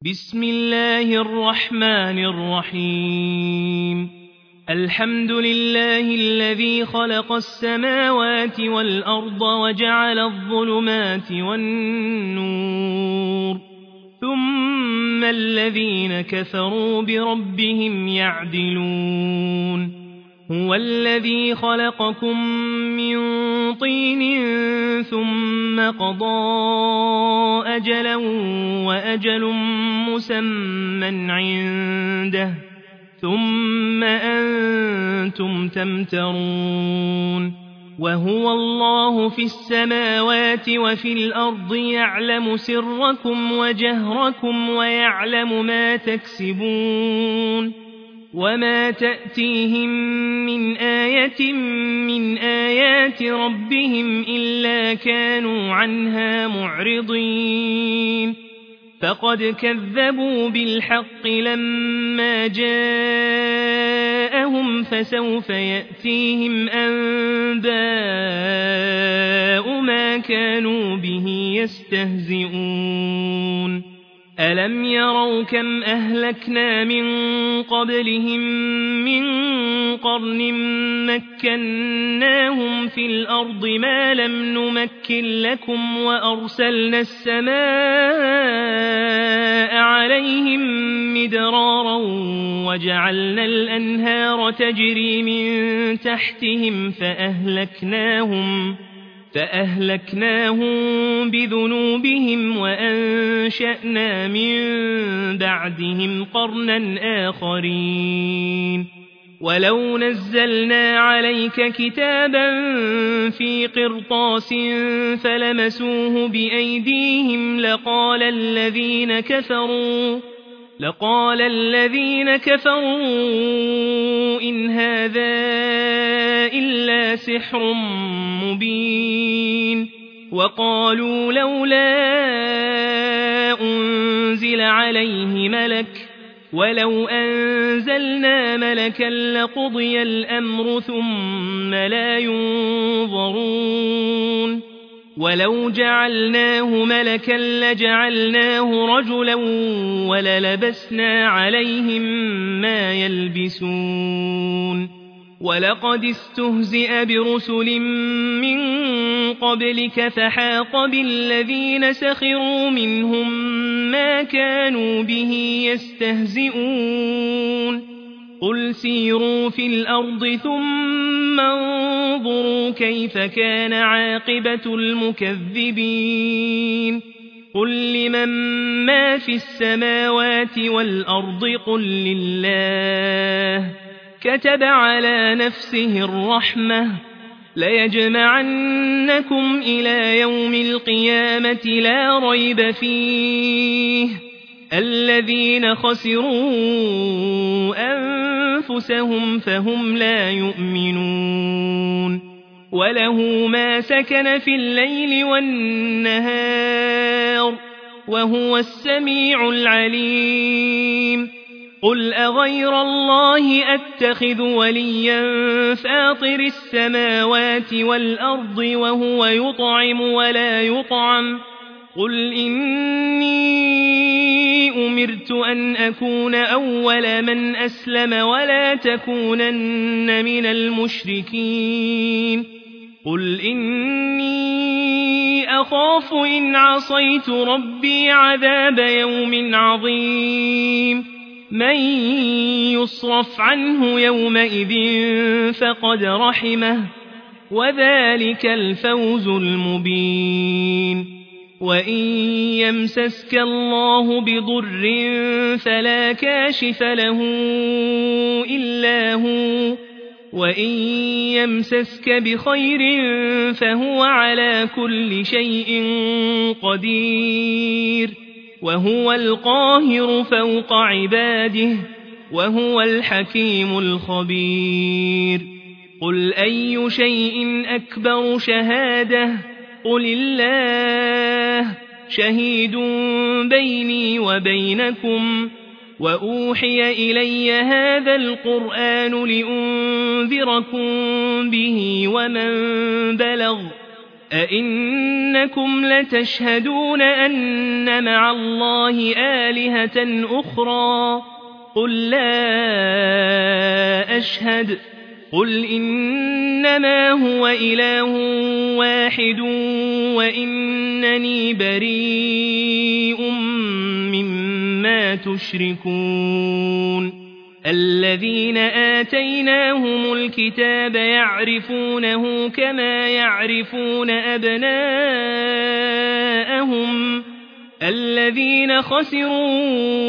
بسم الله الرحمن الرحيم الحمد لله الذي خلق السماوات والأرض وجعل الظلمات والنور ثم الذين كفروا بربهم يعدلون هو الذي خلقكم من طين ثم قضى أجلا وأجل مسمى عنده ثم أنتم تمترون وهو الله في السماوات وفي الأرض يعلم سركم وجهركم ويعلم ما تكسبون وما تأتيهم من آية من آيات ربهم إلا كانوا عنها معرضين فقد كذبوا بالحق لما جاءهم فسوف يأتيهم أنباء ما كانوا به يستهزئون ألم يروا كم أهلكنا من قبلهم من قرن مكناهم في الأرض ما لم نمكن لكم وأرسلنا السماء عليهم مدرارا وجعلنا الأنهار تجري من تحتهم فأهلكناهم بذنوبهم وأنشأنا من بعدهم قرنا آخرين ولو نزلنا عليك كتابا في قرطاس فلمسوه بأيديهم لقال الذين كفروا إن هذا إلا سحر مبين وقالوا لولا أنزل عليه ملك ولو أنزلنا ملكا لقضي الأمر ثم لا ينظرون ولو جعلناه ملكا لجعلناه رجلا وللبسنا عليهم ما يلبسون ولقد استهزئ برسل من قبلك فحاق بالذين سخروا منهم ما كانوا به يستهزئون قل سيروا في الأرض ثم انظروا كيف كان عاقبة المكذبين قل لمن ما في السماوات والأرض قل لله كتب على نفسه الرحمة ليجمعنكم إلى يوم القيامة لا ريب فيه الذين خسروا أنفسهم فهم لا يؤمنون وله ما سكن في الليل والنهار وهو السميع العليم قل أغير الله أتخذ وليا فاطر السماوات والأرض وهو يطعم ولا يطعم قل إني أمرت أن أكون أول من أسلم ولا تكونن من المشركين قل إني أخاف إن عصيت ربي عذاب يوم عظيم من يصرف عنه يومئذ فقد رحمه وذلك الفوز المبين وإن يمسسك الله بضر فلا كاشف له إلا هو وإن يمسسك بخير فهو على كل شيء قدير وهو القاهر فوق عباده وهو الحكيم الخبير قل أي شيء أكبر شهادة قل الله شهيد بيني وبينكم وأوحي إلي هذا القرآن لأنذركم به ومن بلغ أئنكم لتشهدون أن مع الله آلهة أخرى قل لا أشهد قل إنما هو إله واحد وإنني بريء مما تشركون الذين آتيناهم الكتاب يعرفونه كما يعرفون أبناءهم الذين خسروا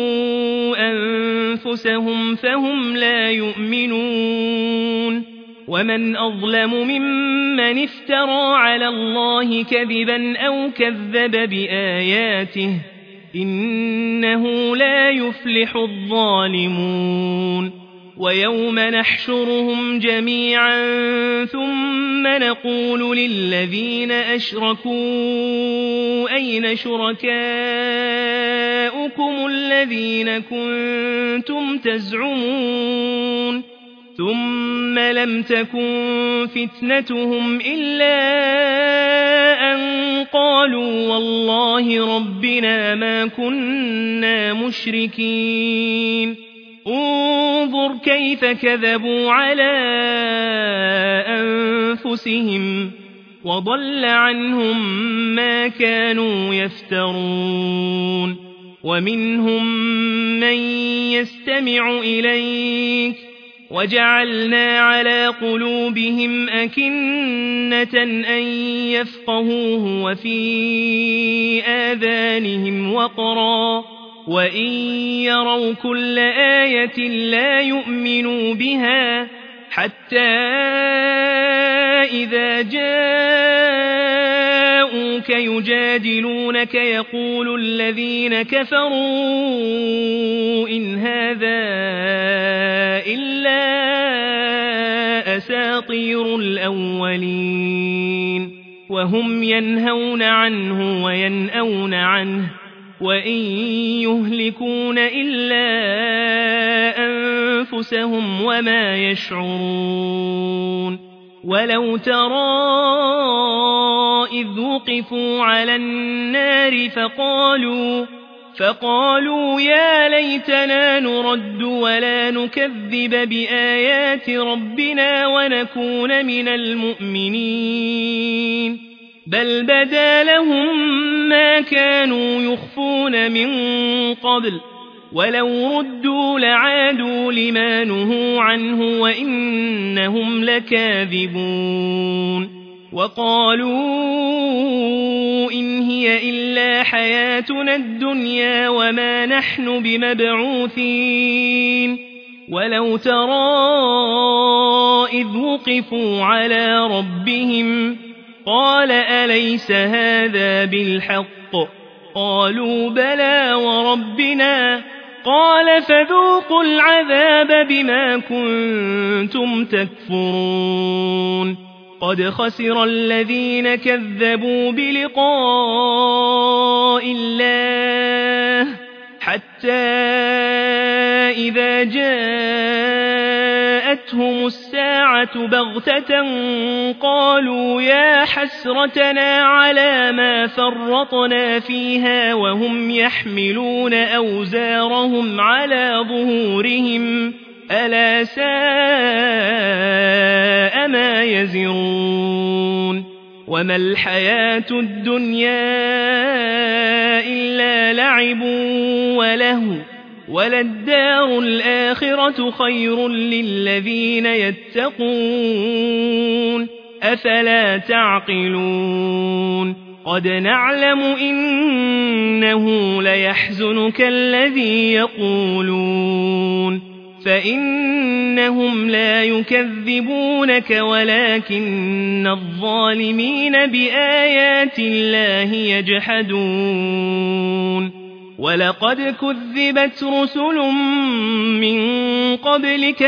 أنفسهم فهم لا يؤمنون ومن أظلم ممن افترى على الله كذبا أو كذب بآياته إنه لا يفلح الظالمون ويوم نحشرهم جميعا ثم نقول للذين أشركوا أين شركاؤكم الذين كنتم تزعمون ثم لم تكن فتنتهم إلا أن قالوا والله ربنا ما كنا مشركين انظر كيف كذبوا على أنفسهم وضل عنهم ما كانوا يفترون ومنهم من يستمع إليك وجعلنا على قلوبهم أكنة أن يفقهوه وفي آذانهم وقرا وإن يروا كل آية لا يؤمنوا بها حتى إذا جاءوك يجادلونك يقول الذين كفروا إن هذا إلا أساطير الأولين وهم ينهون عنه وينأون عنه وإن يهلكون إلا أنفسهم وما يشعرون ولو ترى إذ وقفوا على النار فقالوا يا ليتنا نرد ولا نكذب بآيات ربنا ونكون من المؤمنين بل بدا لهم ما كانوا يخفون من قبل ولو ردوا لعادوا لما نهوا عنه وإنهم لكاذبون وقالوا إن هي إلا حياتنا الدنيا وما نحن بمبعوثين ولو ترى إذ وقفوا على ربهم قال أليس هذا بالحق قالوا بلى وربنا قال فذوقوا العذاب بما كنتم تكفرون قد خسر الذين كذبوا بلقاء الله حتى إذا جاءتهم الساعة بغتة قالوا يا حسرتنا على ما فرطنا فيها وهم يحملون أوزارهم على ظهورهم ألا ساء ما يزرون وما الحياة الدنيا إلا لعب ولهو وللدار الآخرة خير للذين يتقون أفلا تعقلون قد نعلم إنه ليحزنك الذي يقولون فإنهم لا يكذبونك ولكن الظالمين بآيات الله يجحدون ولقد كذبت رسل من قبلك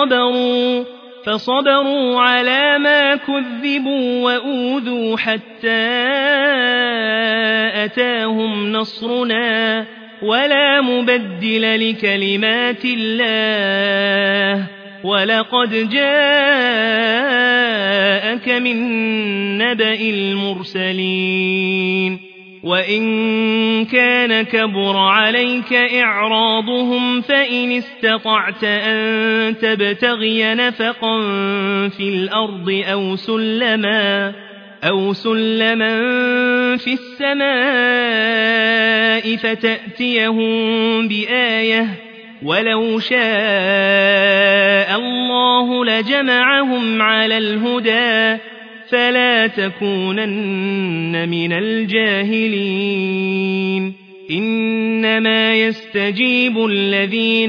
فصبروا على ما كذبوا وأوذوا حتى أتاهم نصرنا ولا مبدل لكلمات الله ولقد جاءك من نبأ المرسلين وإن كان كبر عليك إعراضهم فإن استطعت أن تبتغي نفقا في الأرض أو سلما في السماء فتأتيهم بآية ولو شاء الله لجمعهم على الهدى فلا تكونن من الجاهلين إنما يستجيب الذين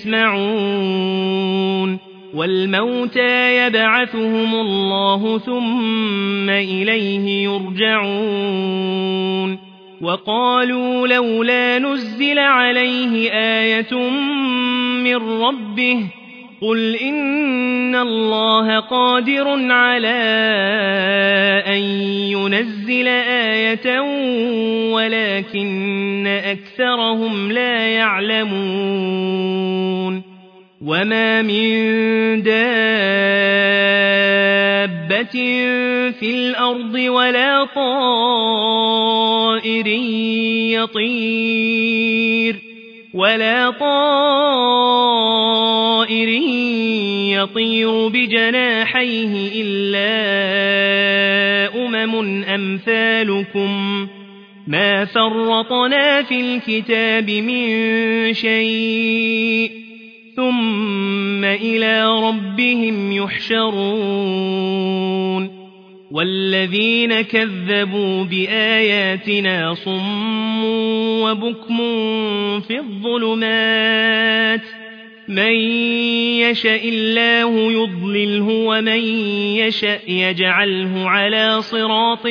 يسمعون والموتى يبعثهم الله ثم إليه يرجعون وقالوا لولا نزل عليه آية من ربه قل إن الله قادر على أن ينزل آية ولكن أكثرهم لا يعلمون وما من دابة في الأرض ولا طائر يطير بجناحيه إلا أمثالكم ما فرطنا في الكتاب من شيء ثم إلى ربهم يحشرون والذين كذبوا بآياتنا صم وبكم في الظلمات من يشاء الله يضلله ومن يشاء يجعله على صراط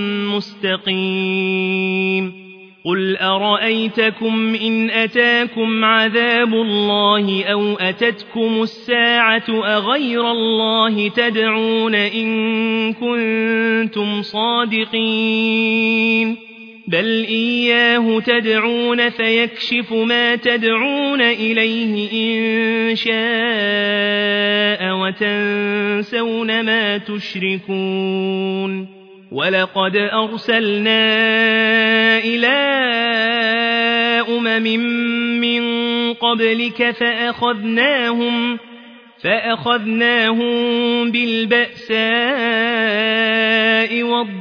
مستقيم قل أرأيتكم إن أتاكم عذاب الله أو أتتكم الساعة أغير الله تدعون إن كنتم صادقين بل إياه تدعون فيكشف ما تدعون إليه إن شاء وتنسون ما تشركون ولقد أرسلنا إلى من قبلك فأخذناهم بالبأساء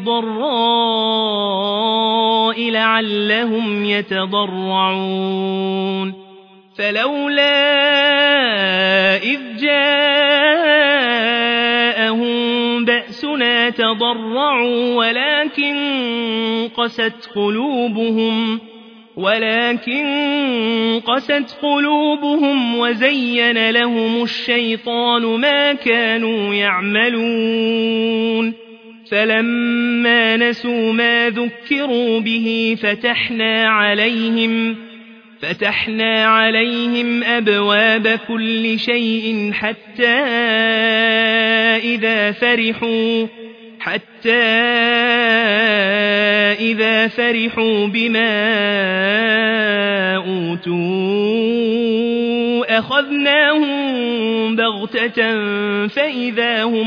والضراء لعلهم يتضرعون فلولا إذ جاءهم بأسنا تضرعوا ولكن قست قلوبهم وزين لهم الشيطان ما كانوا يعملون فلما نسوا ما ذكروا به فتحنا عليهم أبواب كل شيء حتى إذا فرحوا بما أوتوا أخذناهم بغتة فإذا هم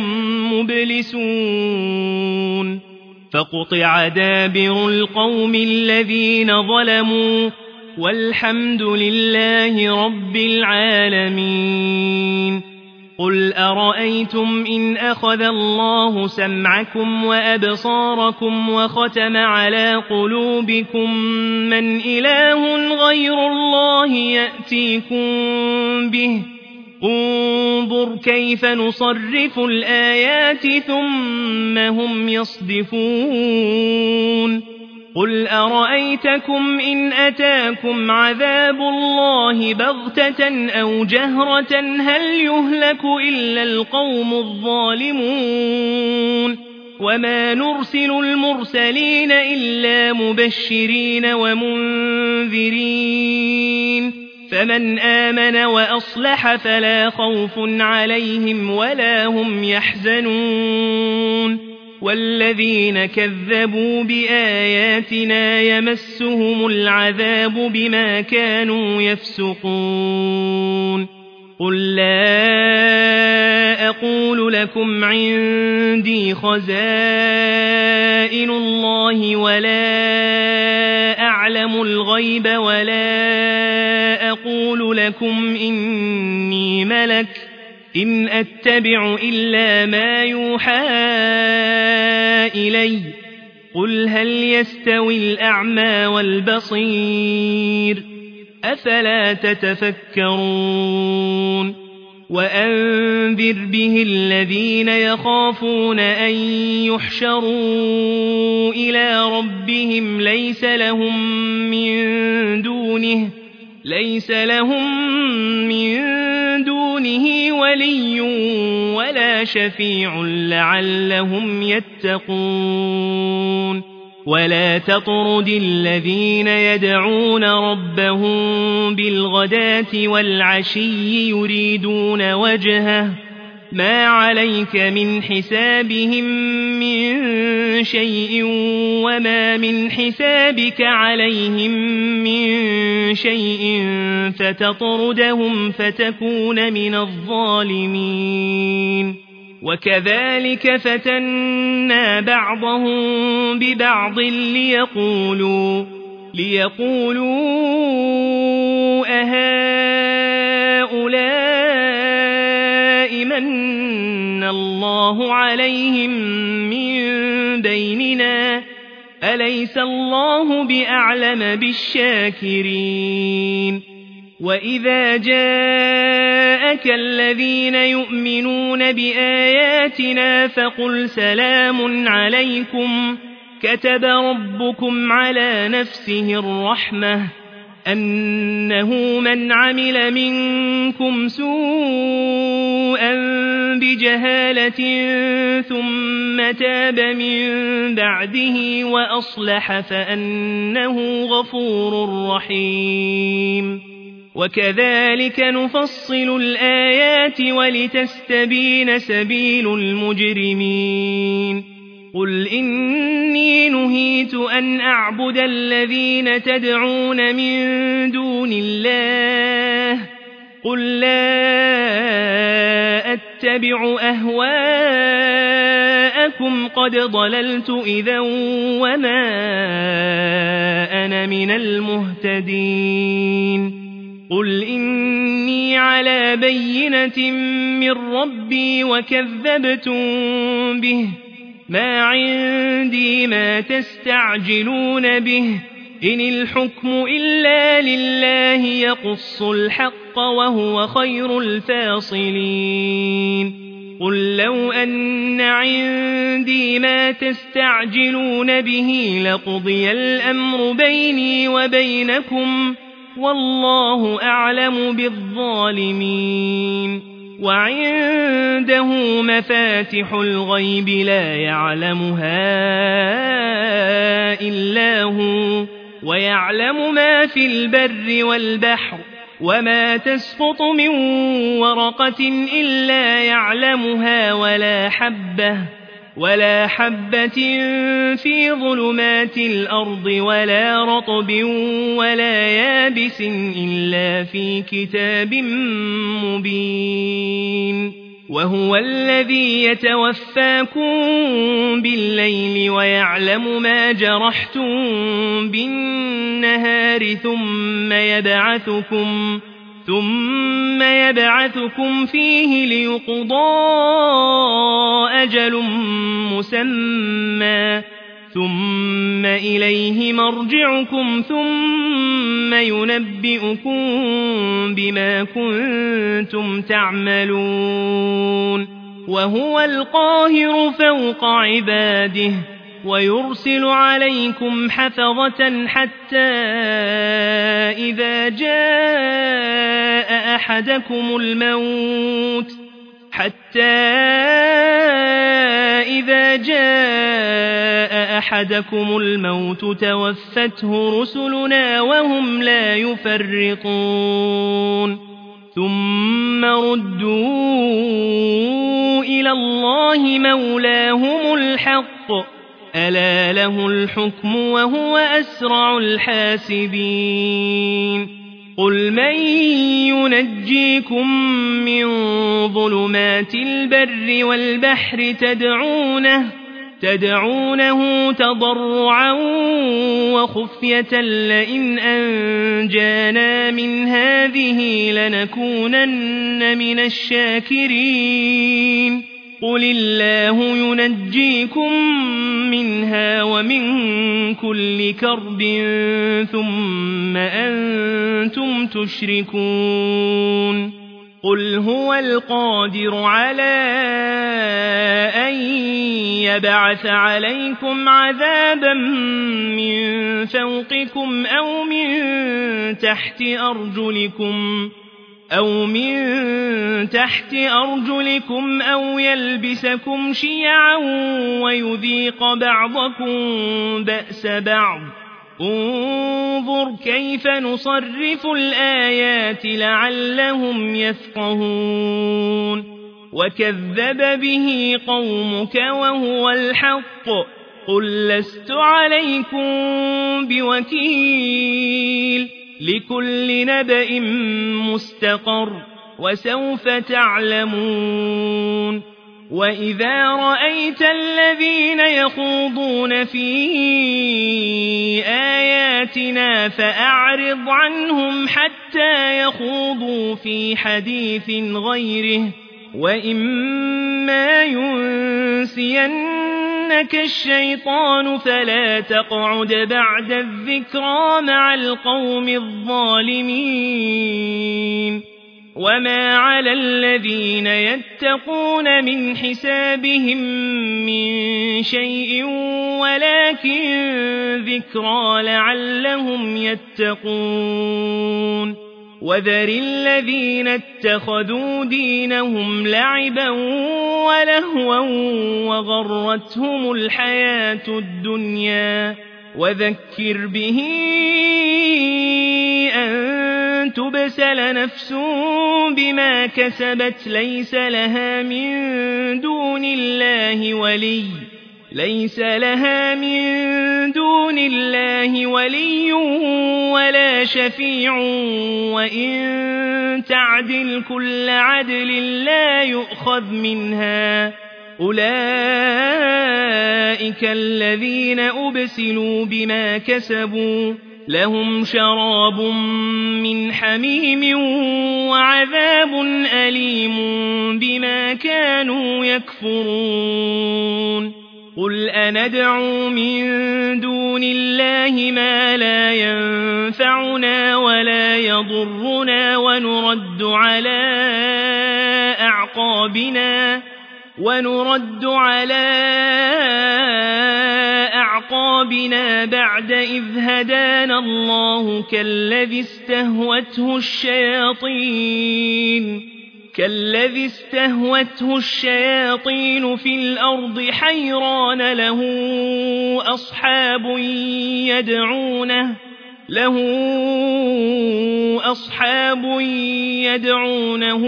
مبلسون فقطع دابر القوم الذين ظلموا والحمد لله رب العالمين قل أرأيتم إن أخذ الله سمعكم وأبصاركم وختم على قلوبكم من إله غير الله يأتيكم به انظر كيف نصرف الآيات ثم هم يصدفون قل أرأيتكم إن أتاكم عذاب الله بغتة أو جهرة هل يهلك إلا القوم الظالمون وما نرسل المرسلين إلا مبشرين ومنذرين فمن آمن وأصلح فلا خوف عليهم ولا هم يحزنون والذين كذبوا بآياتنا يمسهم العذاب بما كانوا يفسقون قل لا أقول لكم عندي خزائن الله ولا أعلم الغيب ولا أقول لكم إني ملك إن أتبع إلا ما يوحى إلي قل هل يستوي الأعمى والبصير أفلا تتفكرون وأنذر به الذين يخافون أن يحشروا إلى ربهم ليس لهم من دونه ولي ولا شفيع لعلهم يتقون ولا تطرد الذين يدعون ربهم بالغداة والعشي يريدون وجهه ما عليك من حسابهم من شيء وما من حسابك عليهم من شيء فتطردهم فتكون من الظالمين وكذلك فتنا بعضهم ببعض ليقولوا أهؤلاء من الله عليهم من بيننا أليس الله بأعلم بالشاكرين وإذا جاءك الذين يؤمنون بآياتنا فقل سلام عليكم كتب ربكم على نفسه الرحمة أنه من عمل منكم سوءا بجهالة ثم تاب من بعده وأصلح فأنه غفور رحيم وكذلك نفصل الآيات ولتستبين سبيل المجرمين قل إني نهيت أن أعبد الذين تدعون من دون الله قل لا أتبع أهواءكم قد ضللت إذا وما أنا من المهتدين قل إني على بينة من ربي وكذبتم به ما عندي ما تستعجلون به إن الحكم إلا لله يقص الحق وهو خير الفاصلين قل لو أن عندي ما تستعجلون به لقضي الأمر بيني وبينكم والله أعلم بالظالمين وعنده مفاتح الغيب لا يعلمها إلا هو ويعلم ما في البر والبحر وما تسقط من ورقة إلا يعلمها ولا حبة في ظلمات الأرض ولا رطب ولا يابس إلا في كتاب مبين وهو الذي يتوفاكم بالليل ويعلم ما جرحتم بالنهار ثم يبعثكم فيه ليقضى أجل مسمى ثم إليه مرجعكم ثم ينبئكم بما كنتم تعملون وهو القاهر فوق عباده ويرسل عليكم حفظة حتى إذا جاء أحدكم الموت توفته رسلنا وهم لا يفرطون ثم ردوا إلى الله مولاهم الحق ألا له الحكم وهو أسرع الحاسبين قل من ينجيكم من ظلمات البر والبحر تدعونه تضرعا وخفية لئن أنجانا من هذه لنكونن من الشاكرين قل الله ينجيكم منها ومن كل كرب ثم أنتم تشركون قل هو القادر على أن يبعث عليكم عذابا من فوقكم أو من تحت أرجلكم أو يلبسكم شيعا ويذيق بعضكم بأس بعض انظر كيف نصرف الآيات لعلهم يفقهون وكذب به قومك وهو الحق قل لست عليكم بوكيل لكل نبأ مستقر وسوف تعلمون وإذا رأيت الذين يخوضون في آياتنا فأعرض عنهم حتى يخوضوا في حديث غيره وإما ينسينك الشيطان فلا تقعد بعد الذكرى مع القوم الظالمين وما على الذين يتقون من حسابهم من شيء ولكن ذكرى لعلهم يتقون وذر الذين اتخذوا دينهم لعبا ولهوا وغرتهم الحياة الدنيا وذكر به أن تبسل نفس بما كسبت ليس لها من دون الله ولي ولا شفيع وإن تعدل كل عدل لا يؤخذ منها أولئك الذين أبسلوا بما كسبوا لهم شراب من حميم وعذاب أليم بما كانوا يكفرون قل أندعو من دون الله ما لا ينفعنا ولا يضرنا ونرد على أعقابنا بعد إذ هدانا الله كالذي استهوته الشياطين في الأرض حيران له أصحاب يدعونه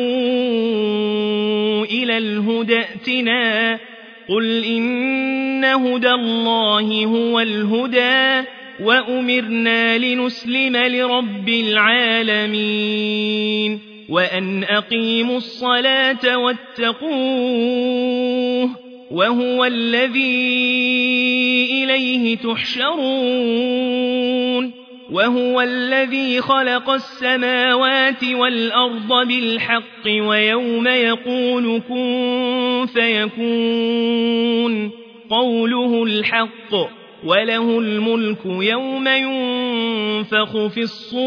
إلى الهدى ائتنا قل إن هدى الله هو الهدى وأمرنا لنسلم لرب العالمين وأن أقيموا الصلاة واتقوه وهو الذي إليه تحشرون وهو الذي خلق السماوات والأرض بالحق ويوم يقول كن فيكون قوله الحق وله الملك يوم ينفخ في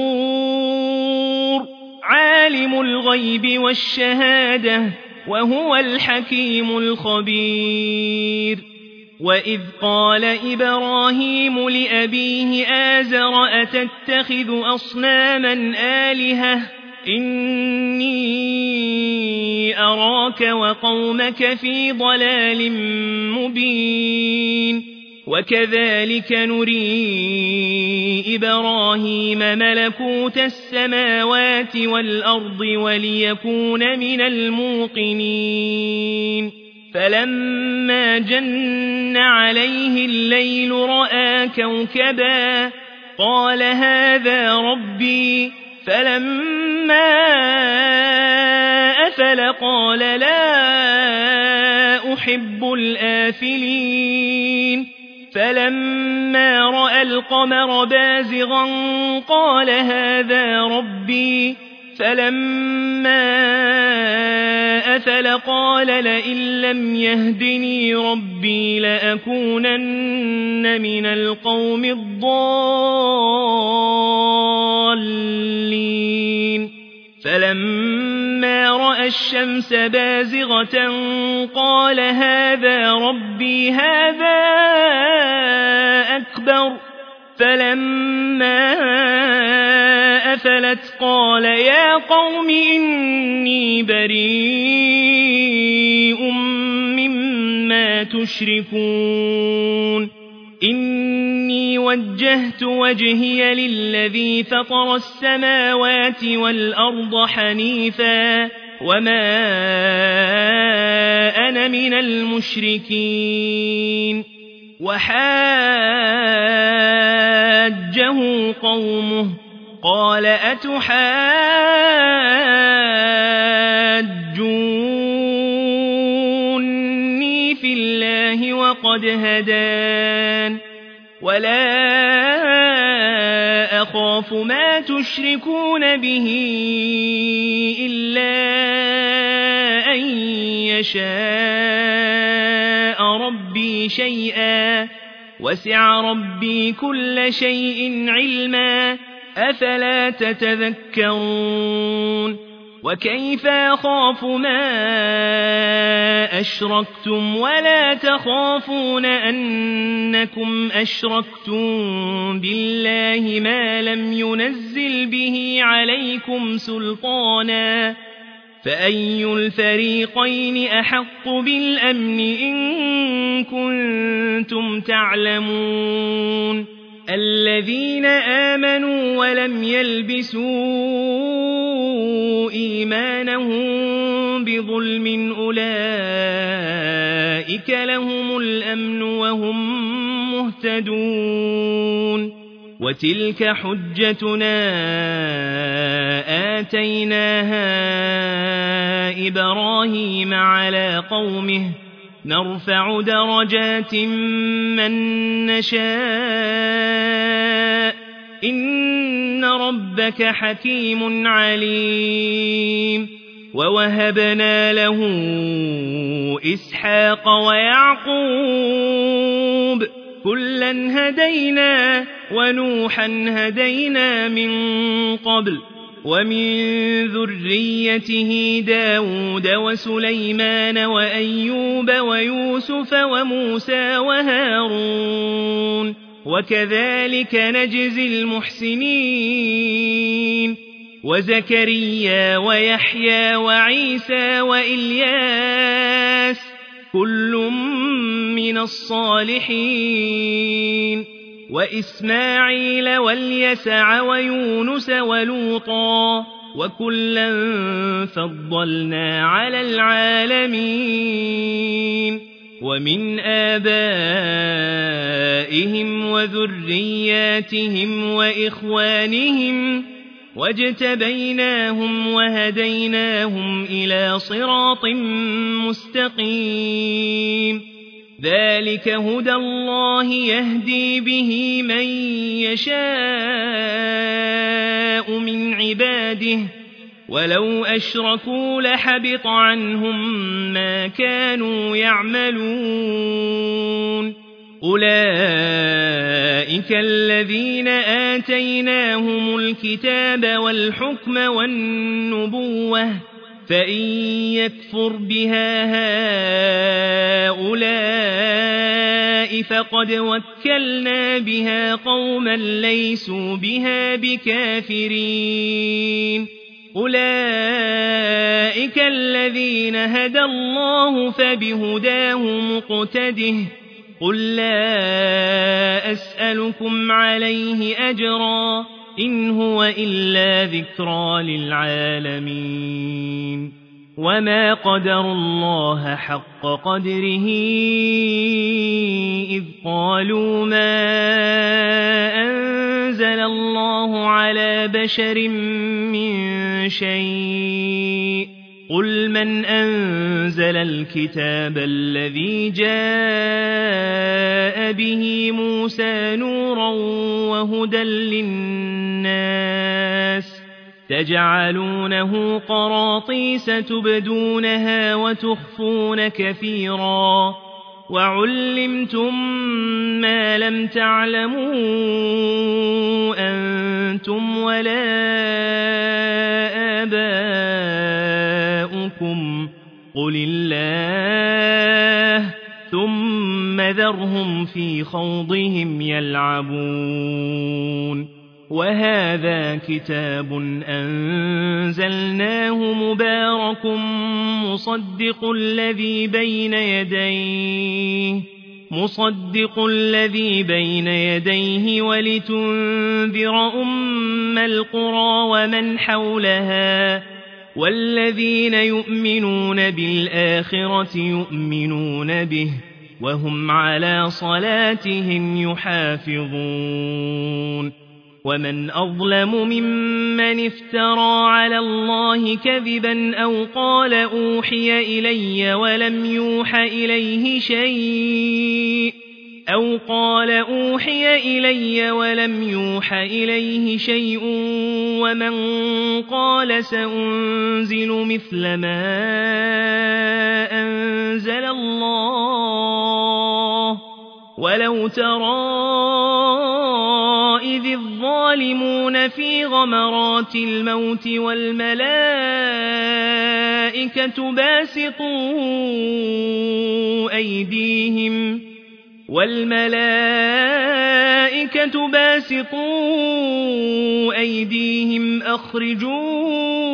الصور عالم الغيب والشهادة وهو الحكيم الخبير وإذ قال إبراهيم لأبيه آزر أتتخذ أصناما آلهة إني أراك وقومك في ضلال مبين وكذلك نري إبراهيم ملكوت السماوات والأرض وليكون من الموقنين فلما جن عليه الليل رأى كوكبا قال هذا ربي فلما أفل قال لا أحب الآفلين فلما رأى القمر بازغا قال هذا ربي فلما أفل قال لئن لم يهدني ربي لأكونن من القوم الضالين فلما رأى الشمس بازغة قال هذا ربي هذا أكبر فلما أفلت قال يا قوم إني بريء مما تشركون إني وجهت وجهي للذي فطر السماوات والأرض حنيفا وما أنا من المشركين وحاجه قومه قال أتحاجوني في الله وقد هدان ولا أخاف ما تشركون به إلا أن يشاء ربي شيئا وسع ربي كل شيء علما أفلا تتذكرون وكيف أخاف ما أشركتم ولا تخافون أنكم أشركتم بالله ما لم ينزل به عليكم سلطانا فأي الفريقين أحق بالأمن إن كنتم تعلمون الذين آمنوا ولم يلبسوا إيمانهم بظلم أولئك لهم الأمن وهم مهتدون وتلك حجتنا آتيناها إبراهيم على قومه نرفع درجات من نشاء إن ربك حكيم عليم ووهبنا له إسحاق ويعقوب كلا هدينا ونوحا هدينا من قبل ومن ذريته داود وسليمان وأيوب ويوسف وموسى وهارون وكذلك نجزي المحسنين وزكريا ويحيى وعيسى وإلياس كل من الصالحين وإسماعيل واليسع ويونس ولوطا وكلا فضلنا على العالمين ومن آبائهم وذرياتهم وإخوانهم واجتبيناهم وهديناهم إلى صراط مستقيم ذلك هدى الله يهدي به من يشاء من عباده ولو أشركوا لحبط عنهم ما كانوا يعملون أولئك الذين آتيناهم الكتاب والحكم والنبوة فإن يكفر بها هؤلاء فقد وكلنا بها قوما ليسوا بها بكافرين أولئك الذين هدى الله فبهداه مقتده قل لا أسألكم عليه أجرا إن هو إلا ذكرى للعالمين وما قدروا الله حق قدره إذ قالوا ما أنزل الله على بشر من شيء قل من أنزل الكتاب الذي جاء به موسى نورا وهدى للناس تجعلونه قراطيس تبدونها وتخفون كثيرا وعلمتم ما لم تعلموا أنتم ولا آباؤكم قل الله ثم ذرهم في خوضهم يلعبون وهذا كتاب أنزلناه مبارك مصدق الذي بين يديه ولتنذر أم القرى ومن حولها والذين يؤمنون بالآخرة يؤمنون به وهم على صلاتهم يحافظون ومن أظلم ممن افترى على الله كذبا أو قال أوحي إلي ولم يوحى إليه شيء ومن قال سأنزل مثل ما أنزل الله ولو ترى إذ الظالمون في غمرات الموت والملائكة باسطوا أيديهم أخرجوا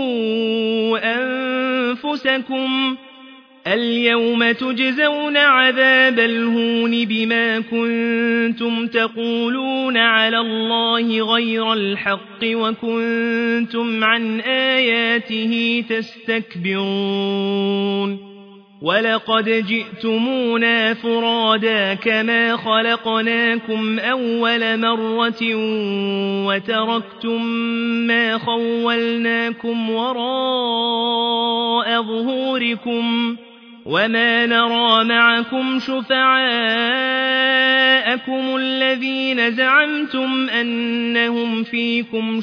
أنفسكم اليوم تجزون عذاب الهون بما كنتم تقولون على الله غير الحق وكنتم عن آياته تستكبرون ولقد جئتمونا فرادا كما خلقناكم أول مرة وتركتم ما خولناكم وراء ظهوركم وما نرى معكم شفعاءكم الذين زعمتم أنهم فيكم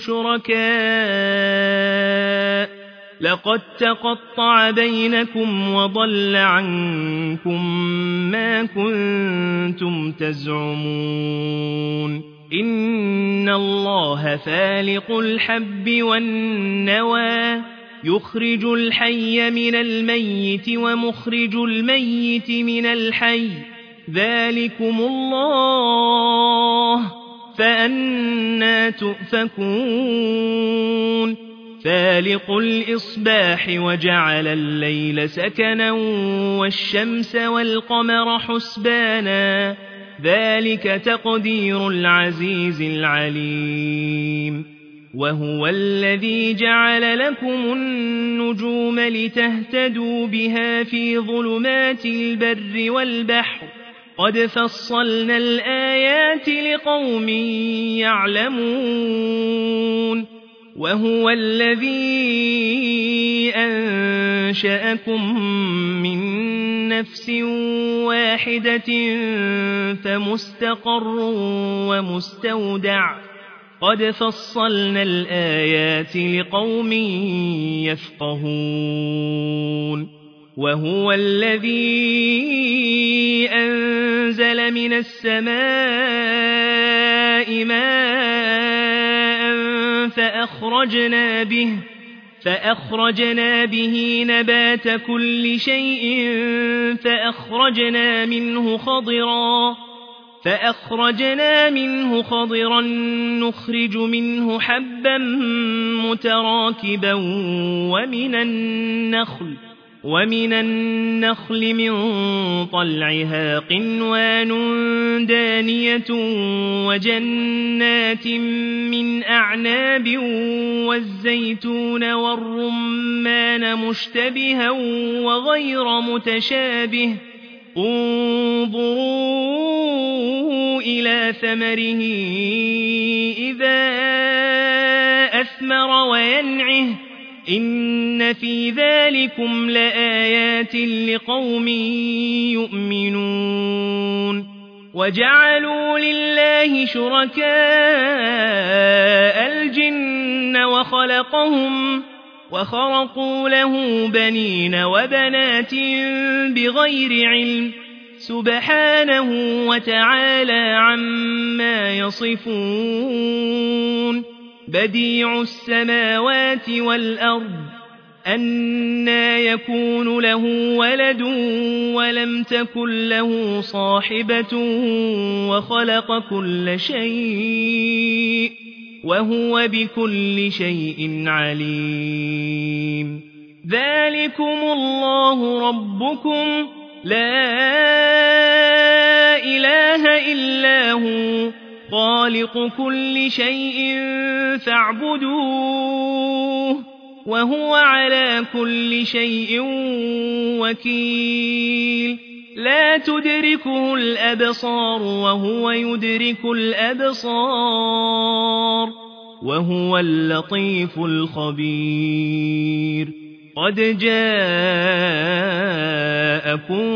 شركاء لقد تقطع بينكم وضل عنكم ما كنتم تزعمون إن الله فالق الحب والنوى يخرج الحي من الميت ومخرج الميت من الحي ذلكم الله فأنى تؤفكون فالق الإصباح وجعل الليل سكنا والشمس والقمر حسبانا ذلك تقدير العزيز العليم وهو الذي جعل لكم النجوم لتهتدوا بها في ظلمات البر والبحر قد فصلنا الآيات لقوم يعلمون وهو الذي أنشأكم من نفس واحدة فمستقر ومستودع قد فصلنا الآيات لقوم يفقهون وهو الذي أنزل من السماء ماء فأخرجنا به نبات كل شيء فأخرجنا منه خضرا نخرج منه حبا متراكبا ومن النخل من طلعها قنوان دانية وجنات من أعناب والزيتون والرمان مشتبها وغير متشابه انظروا إلى ثمره إذا أثمر وينعه إن في ذلكم لآيات لقوم يؤمنون وجعلوا لله شركاء الجن وخرقوا له بنين وبنات بغير علم سبحانه وتعالى عما يصفون بديع السماوات والأرض أنى يكون له ولد ولم تكن له صاحبة وخلق كل شيء وهو بكل شيء عليم ذلكم الله ربكم لا إله إلا هو خالق كل شيء فاعبدوه وهو على كل شيء وكيل لا تدركه الأبصار وهو يدرك الأبصار وهو اللطيف الخبير قد جاءكم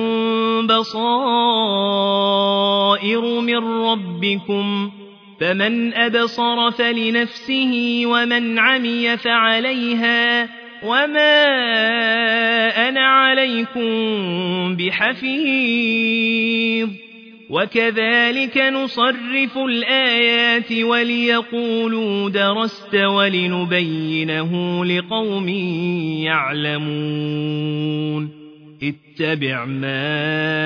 بصائر من ربكم فمن أبصر فلنفسه ومن عمي فعليها وما أنا عليكم بحفيظ وكذلك نصرف الآيات وليقولوا درست ولنبينه لقوم يعلمون اتبع ما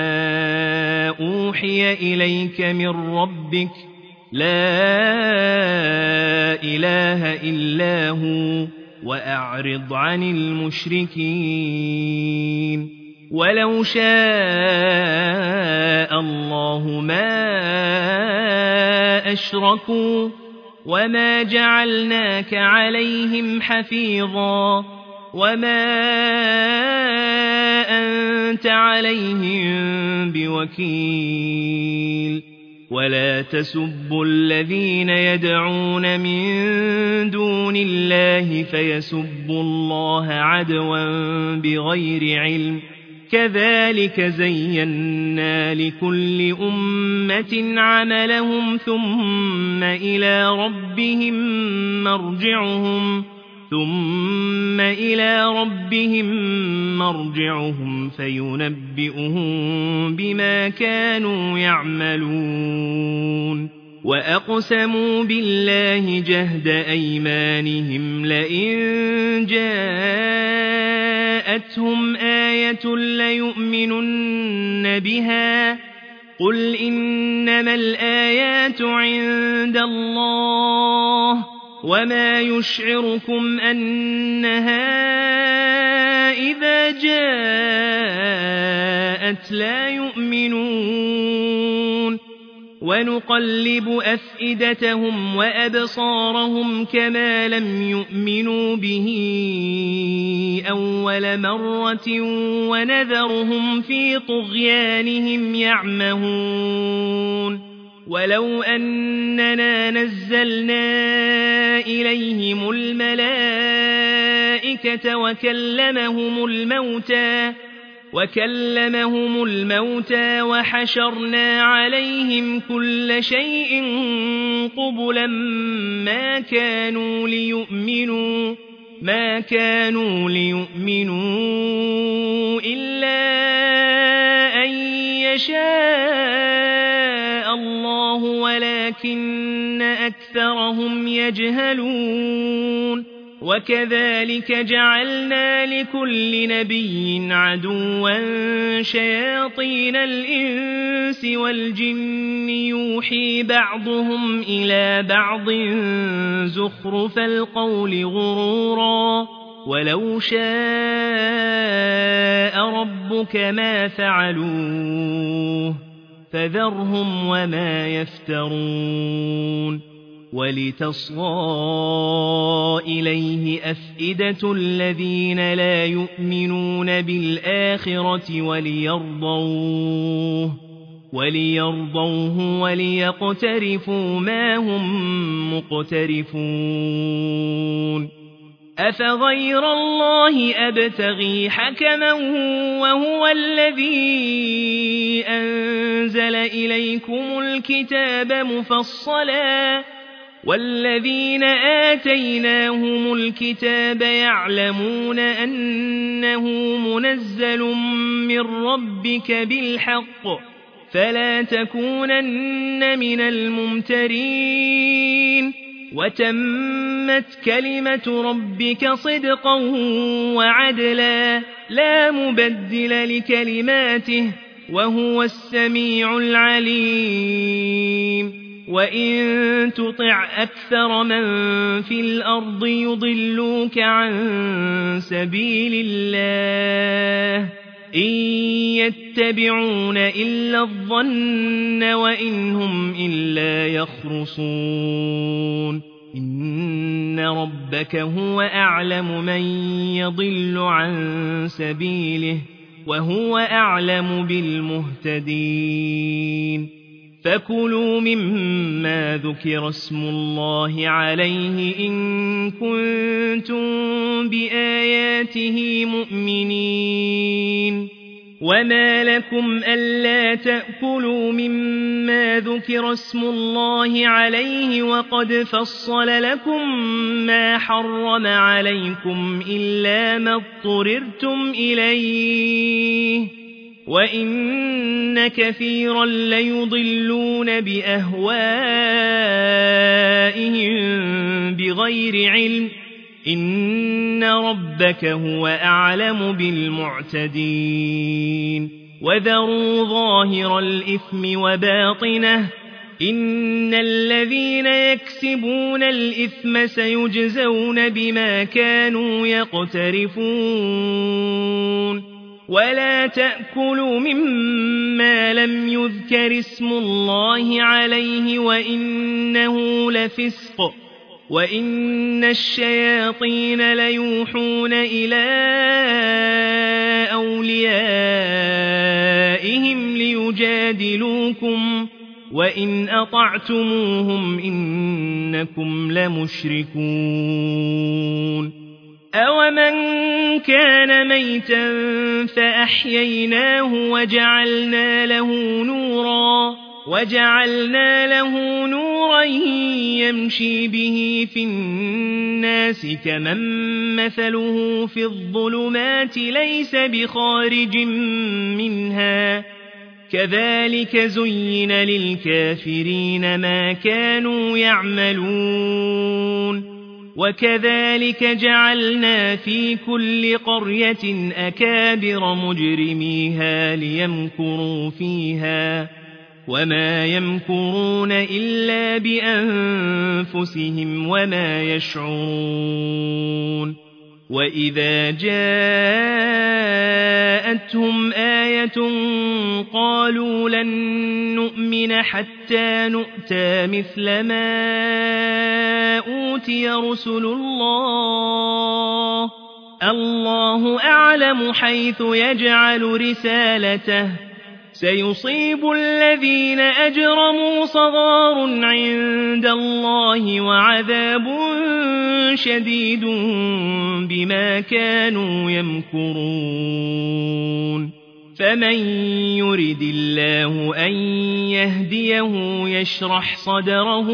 أوحي إليك من ربك لا إله إلا هو وأعرض عن المشركين ولو شاء الله ما أشركوا وما جعلناك عليهم حفيظا وما أنت عليهم بوكيل ولا تسبوا الذين يدعون من دون الله فيسبوا الله عدوا بغير علم كذلك زينا لكل أمة عملهم ثم إلى ربهم مرجعهم فينبئهم بما كانوا يعملون وأقسموا بالله جهد أيمانهم لئن جاءتهم آية ليؤمنن بها قل إنما الآيات عند الله وما يشعركم أنها إذا جاءت لا يؤمنون ونقلب أفئدتهم وأبصارهم كما لم يؤمنوا به أول مرة ونذرهم في طغيانهم يعمهون ولو أننا نزلنا إليهم الملائكة وكلمهم الموتى وحشرنا عليهم كل شيء قبلا ما كانوا ليؤمنوا إلا أن يشاء الله ولكن أكثرهم يجهلون وكذلك جعلنا لكل نبي عدوا شياطين الإنس والجن يوحي بعضهم إلى بعض زخرف القول غرورا ولو شاء ربك ما فعلوه فذرهم وما يفترون ولتصغى إليه أفئدة الذين لا يؤمنون بالآخرة وليرضوه وليقترفوا ما هم مقترفون أفغير الله أبتغي حكما وهو الذي أنزل إليكم الكتاب مفصلا والذين آتيناهم الكتاب يعلمون أنه منزل من ربك بالحق فلا تكونن من الممترين وتمت كلمة ربك صدقا وعدلا لا مبدل لكلماته وهو السميع العليم وإن تطع أكثر من في الأرض يضلوك عن سبيل الله إن يتبعون إلا الظن وإن هم إلا يخرصون إن ربك هو أعلم من يضل عن سبيله وهو أعلم بالمهتدين فكلوا مما ذكر اسم الله عليه إن كنتم بآياته مؤمنين وما لكم ألا تأكلوا مما ذكر اسم الله عليه وقد فصل لكم ما حرم عليكم إلا ما اضطررتم إليه وإن كثيرا ليضلون بأهوائهم بغير علم إن ربك هو أعلم بالمعتدين وذروا ظاهر الإثم وباطنه إن الذين يكسبون الإثم سيجزون بما كانوا يقترفون ولا تأكلوا مما لم يذكر اسم الله عليه وإنه لفسق وإن الشياطين ليوحون إلى أوليائهم ليجادلوكم وإن أطعتموهم إنكم لمشركون أومن كان ميتا فأحييناه وجعلنا له نورا يمشي به في الناس كمن مثله في الظلمات ليس بخارج منها كذلك زين للكافرين ما كانوا يعملون وكذلك جعلنا في كل قرية أكابر مجرميها ليمكروا فيها وما يمكرون إلا بأنفسهم وما يشعرون وإذا جاءتهم آية قالوا لن نؤمن حتى نؤتى مثل ما أوتي رسل الله أعلم حيث يجعل رسالته سيصيب الذين أجرموا صغار عند الله وعذاب شديد بما كانوا يمكرون فمن يرد الله أن يهديه يشرح صدره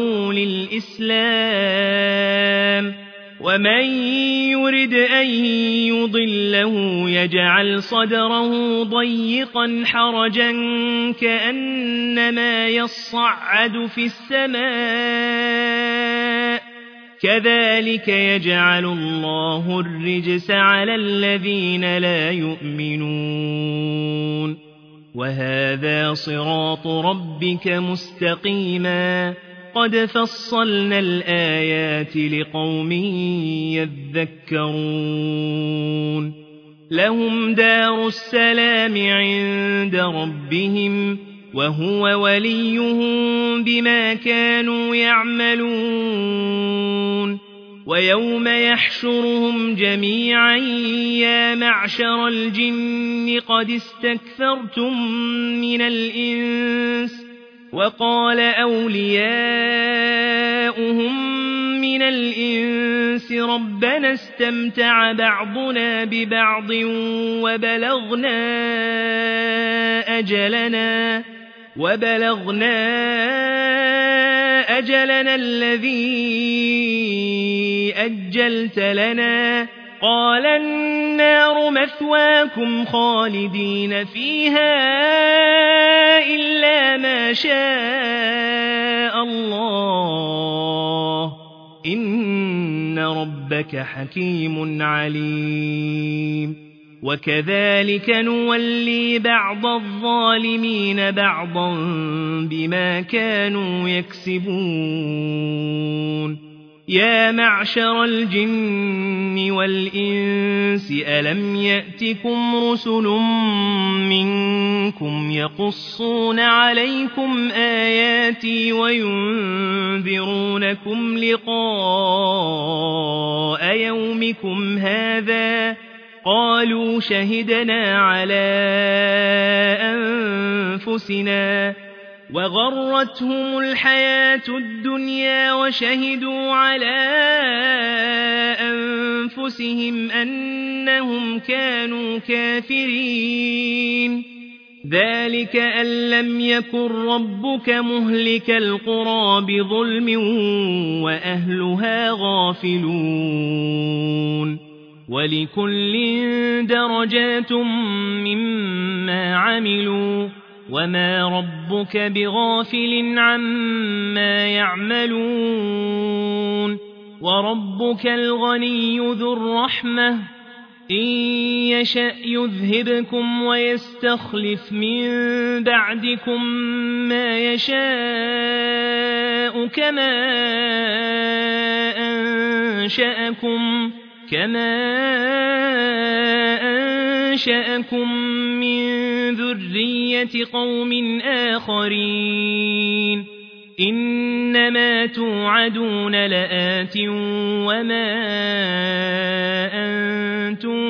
للإسلام ومن يرد أن يضله يجعل صدره ضيقا حرجا كأنما يصعد في السماء كذلك يجعل الله الرجس على الذين لا يؤمنون وهذا صراط ربك مستقيما قد فصلنا الآيات لقوم يذكرون لهم دار السلام عند ربهم وهو وليهم بما كانوا يعملون ويوم يحشرهم جميعا يا معشر الجن قد استكثرتم من الإنس وقال أولياؤهم من الإنس ربنا استمتع بعضنا ببعض وبلغنا أجلنا الذي أجلت لنا قال النار مثواكم خالدين فيها إلا ما شاء الله إن ربك حكيم عليم وكذلك نولي بعض الظالمين بعضا بما كانوا يكسبون يا معشر الجن والإنس ألم يأتكم رسل منكم يقصون عليكم آياتي وينذرونكم لقاء يومكم هذا قالوا شهدنا على أنفسنا وغرتهم الحياة الدنيا وشهدوا على أنفسهم أنهم كانوا كافرين ذلك أن لم يكن ربك مهلك القرى بظلم وأهلها غافلون ولكل درجات مما عملوا وما ربك بغافل عما يعملون وربك الغني ذو الرحمة إن يشأ يذهبكم ويستخلف من بعدكم ما يشاء كما أنشأكم من ذرية قوم آخرين إنما توعدون لآت وما أنتم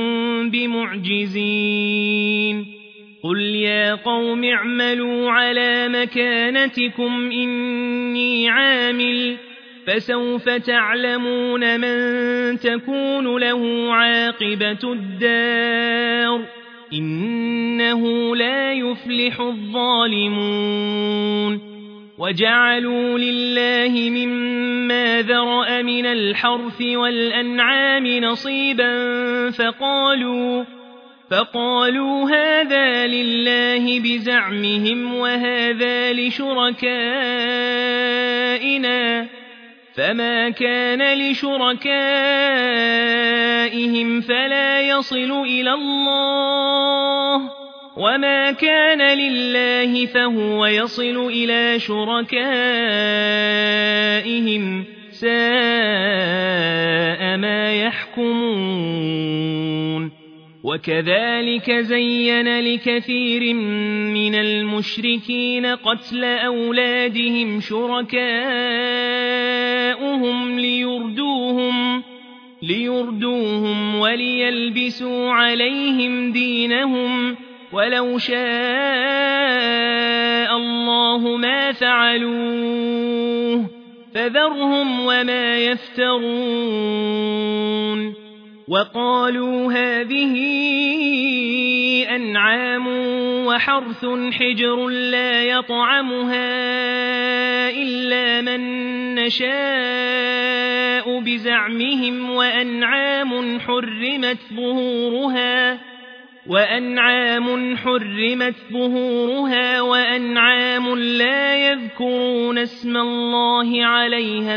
بمعجزين قل يا قوم اعملوا على مكانتكم إني عامل فسوف تعلمون من تكون له عاقبة الدار إنه لا يفلح الظالمون وجعلوا لله مما ذرأ من الحرث والأنعام نصيبا فقالوا هذا لله بزعمهم وهذا لشركائنا فما كان لشركائهم فلا يصل إلى الله وما كان لله فهو يصل إلى شركائهم ساء ما يحكمون وكذلك زين لكثير من المشركين قتل أولادهم شركاؤهم ليردوهم وليلبسوا عليهم دينهم ولو شاء الله ما فعلوه فذرهم وما يفترون وقالوا هذه أنعام وحرث حجر لا يطعمها إلا من نشاء بزعمهم وأنعام حرمت ظهورها وأنعام لا يذكرون اسم الله عليها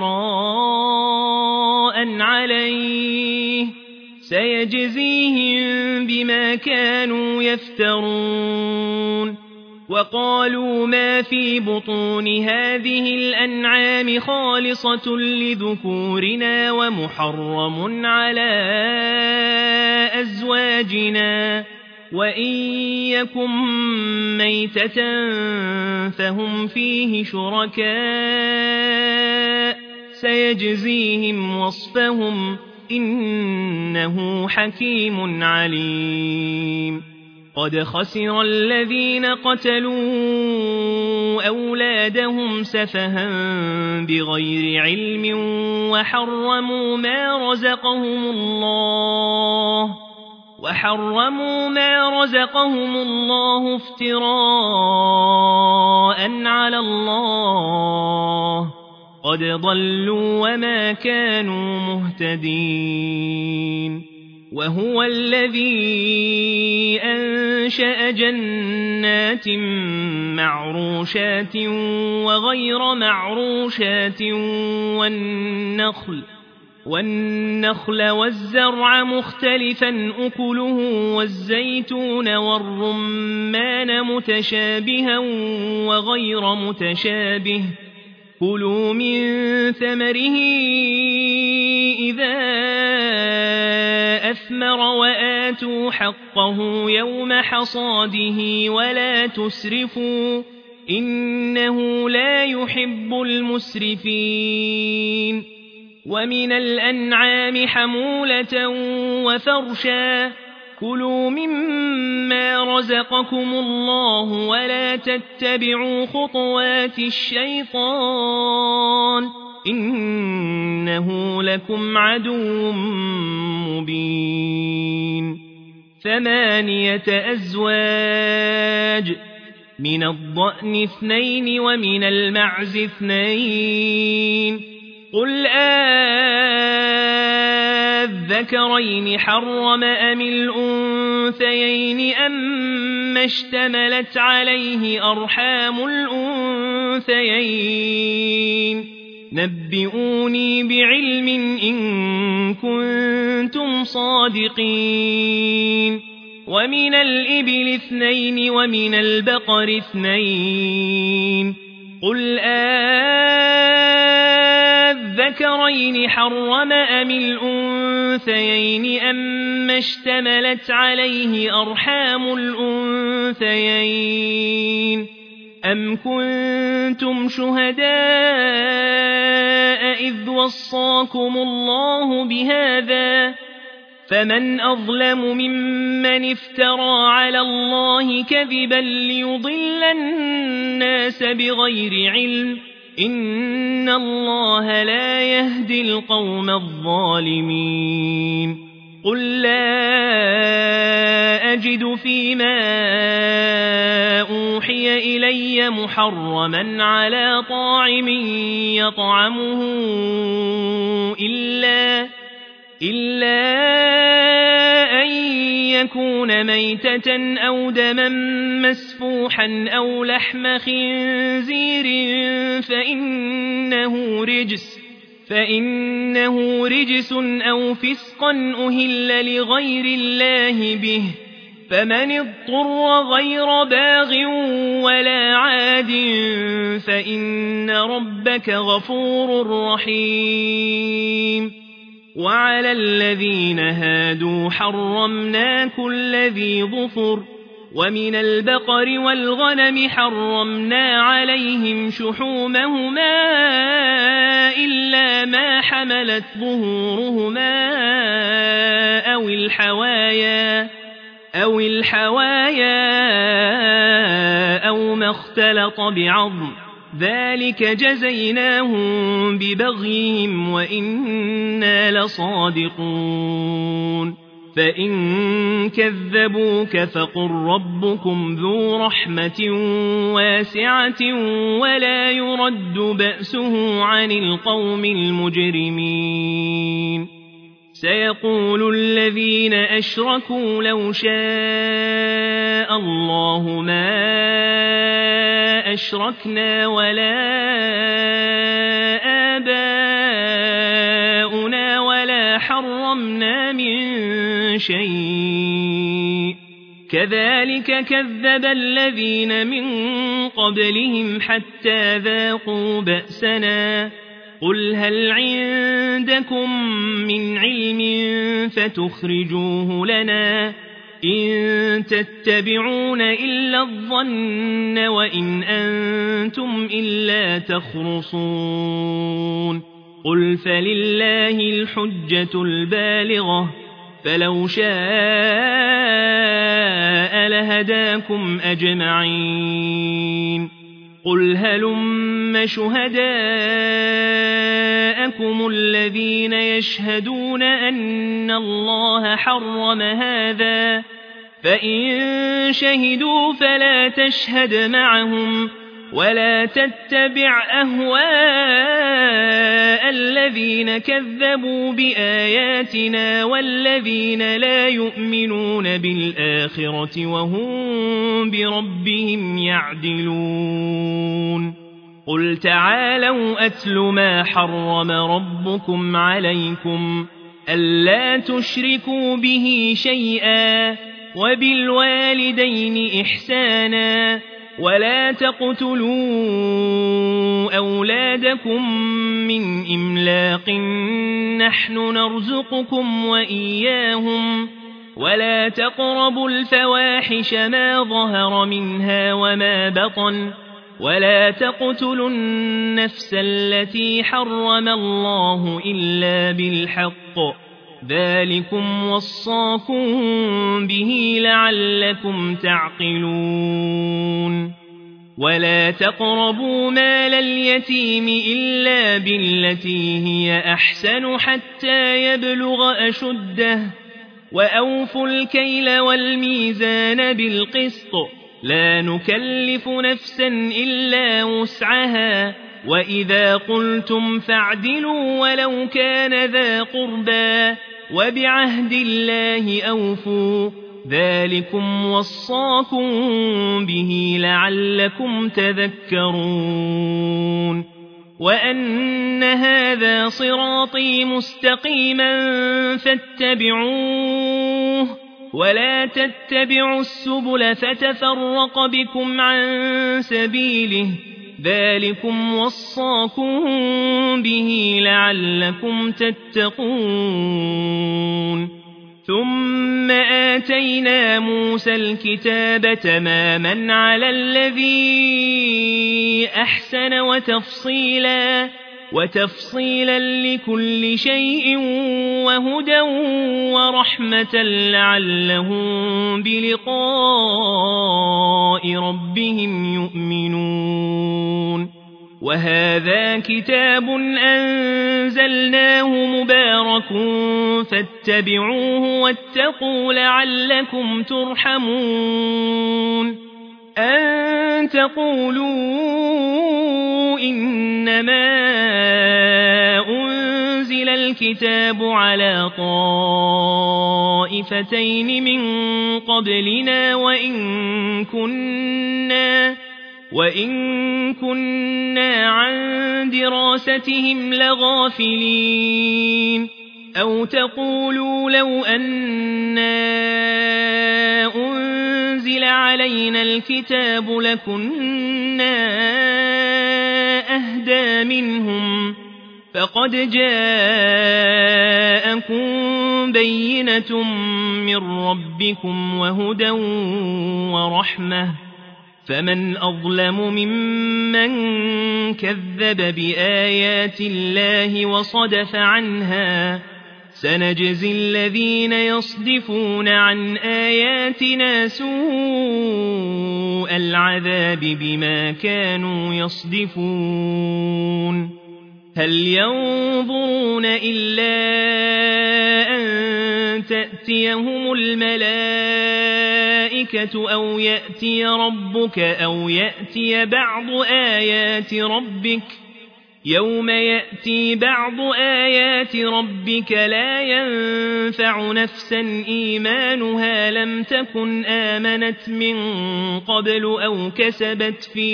افتراء عليه سيجزيهم بما كانوا يفترون وقالوا ما في بطون هذه الأنعام خالصة لذكورنا ومحرم على أزواجنا أزواجنا وإن يكن ميتة فهم فيه شركاء سيجزيهم وصفهم إنه حكيم عليم قد خسر الذين قتلوا أولادهم سفها بغير علم وحرموا ما رزقهم الله افتراء على الله قد ضلوا وما كانوا مهتدين وهو الذي أنشأ جنات معروشات وغير معروشات والنخل والزرع مختلفا أكله والزيتون والرمان متشابها وغير متشابه كلوا من ثمره إذا أثمر وآتوا حقه يوم حصاده ولا تسرفوا إنه لا يحب المسرفين ومن الأنعام حمولة وفرشا كلوا مما رزقكم الله ولا تتبعوا خطوات الشيطان إنه لكم عدو مبين 8 أزواج من الضأن 2 ومن المعز 2 قل الذكرين حرم أم الأنثيين أما اشتملت عليه أرحام الأنثيين نبئوني بعلم إن كنتم صادقين ومن الإبل 2 ومن البقر 2 قل الذكرين حرم أم الأنثيين أما اشتملت عليه أرحام الأنثيين أم كنتم شهداء إذ وصاكم الله بهذا فمن أظلم ممن افترى على الله كذبا ليضل الناس بغير علم إن الله لا يهدي القوم الظالمين قل لا أجد فيما أوحي إلي محرما على طاعم يطعمه إلا أن يكون ميتة أو دما مسفوحا أو لحم خنزير فإنه رجس أو فسقا أهل لغير الله به فمن اضطر غير باغ ولا عاد فإن ربك غفور رحيم وعلى الذين هادوا حرمنا كل ذي ظفر ومن البقر والغنم حرمنا عليهم شحومهما إلا ما حملت ظهورهما أو الحوايا أو ما اختلط بعظم ذلك جزيناهم ببغيهم وإنا لصادقون فإن كذبوك فقل ربكم ذو رحمة واسعة ولا يرد بأسه عن القوم المجرمين سيقول الذين أشركوا لو شاء الله ما أشركنا ولا آباؤنا ولا حرمنا من شيء كذلك كذب الذين من قبلهم حتى ذاقوا بأسنا قل هل عندكم من علم فتخرجوه لنا إن تتبعون إلا الظن وإن أنتم إلا تخرصون قل فلله الحجة البالغة فلو شاء لهداكم أجمعين قل هلم شهداءكم الذين يشهدون أن الله حرم هذا فإن شهدوا فلا تشهد معهم ولا تتبع أهواء الذين كذبوا بآياتنا والذين لا يؤمنون بالآخرة وهم بربهم يعدلون قل تعالوا أتل ما حرم ربكم عليكم ألا تشركوا به شيئا وبالوالدين إحسانا ولا تقتلوا أولادكم من إملاق نحن نرزقكم وإياهم ولا تقربوا الفواحش ما ظهر منها وما بطن ولا تقتلوا النفس التي حرم الله إلا بالحق ذلكم وصاكم به لعلكم تعقلون ولا تقربوا مال اليتيم إلا بالتي هي أحسن حتى يبلغ أشده وأوفوا الكيل والميزان بالقسط لا نكلف نفسا إلا وسعها وإذا قلتم فاعدلوا ولو كان ذا قربى وبعهد الله أوفوا ذلكم وصاكم به لعلكم تذكرون وأن هذا صراطي مستقيما فاتبعوه ولا تتبعوا السبل فتفرق بكم عن سبيله ذلكم وصاكم به لعلكم تتقون ثم آتينا موسى الكتاب تماما على الذي أحسن وتفصيلا لكل شيء وهدى ورحمة لعلهم بلقاء ربهم يؤمنون وهذا كتاب أنزلناه مبارك فاتبعوه واتقوا لعلكم ترحمون أن تقولوا إنما أنزل الكتاب على طائفتين من قبلنا وإن كنا عن دراستهم لغافلين أو تقولوا لو أنا أنزل علينا الكتاب لكنا أهدى منهم فقد جاءكم بينة من ربكم وهدى ورحمة فمن أظلم ممن كذب بآيات الله وصدف عنها سنجزي الذين يصدفون عن آياتنا سوء العذاب بما كانوا يصدفون هل ينظرون إلا أن تأتيهم الملائكة أو يأتي ربك أو يأتي بعض آيات ربك يوم يأتي بعض آيات ربك لا ينفع نفسا إيمانها لم تكن آمنت من قبل أو كسبت في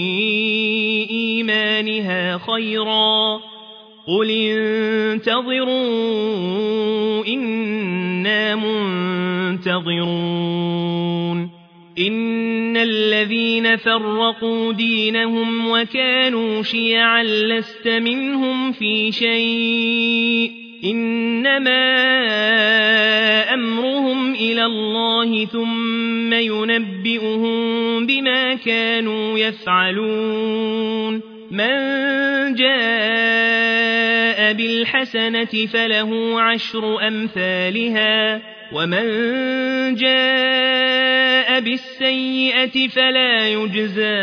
إيمانها خيرا قل انتظروا إنا منتظرون إن الذين فرقوا دينهم وكانوا شيعا لست منهم في شيء إنما أمرهم إلى إلى الله ثم ينبئهم بما كانوا يفعلون من جاء بالحسنة فله 10 أمثالها ومن جاء بالسيئة فلا يجزى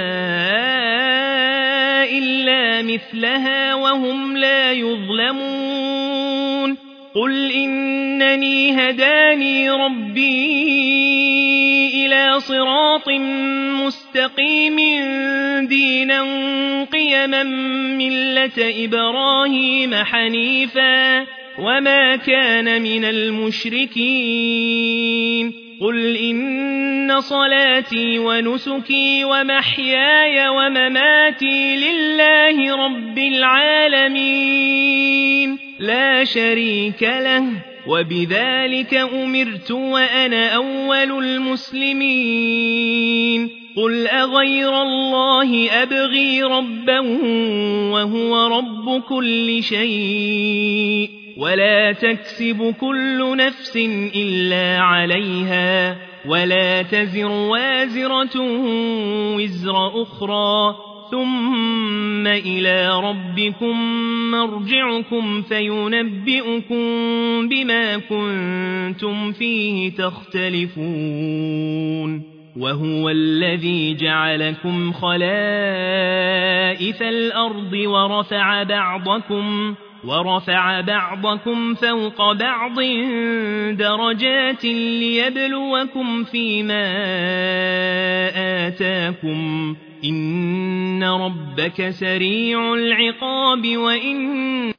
إلا مثلها وهم لا يظلمون قل إنني هداني ربي إلى صراط مستقيم دينا قيما ملة إبراهيم حنيفا وما كان من المشركين قل إن صلاتي ونسكي ومحياي ومماتي لله رب العالمين لا شريك له وبذلك أمرت وأنا أول المسلمين قل أغير الله أبغي ربا وهو رب كل شيء ولا تكسب كل نفس إلا عليها ولا تزر وازرة وزر أخرى ثم إلى ربكم مرجعكم فينبئكم بما كنتم فيه تختلفون وهو الذي جعلكم خلائف الأرض ورفع بعضكم فوق بعض درجات ليبلوكم فيما آتاكم إن ربك سريع العقاب وإن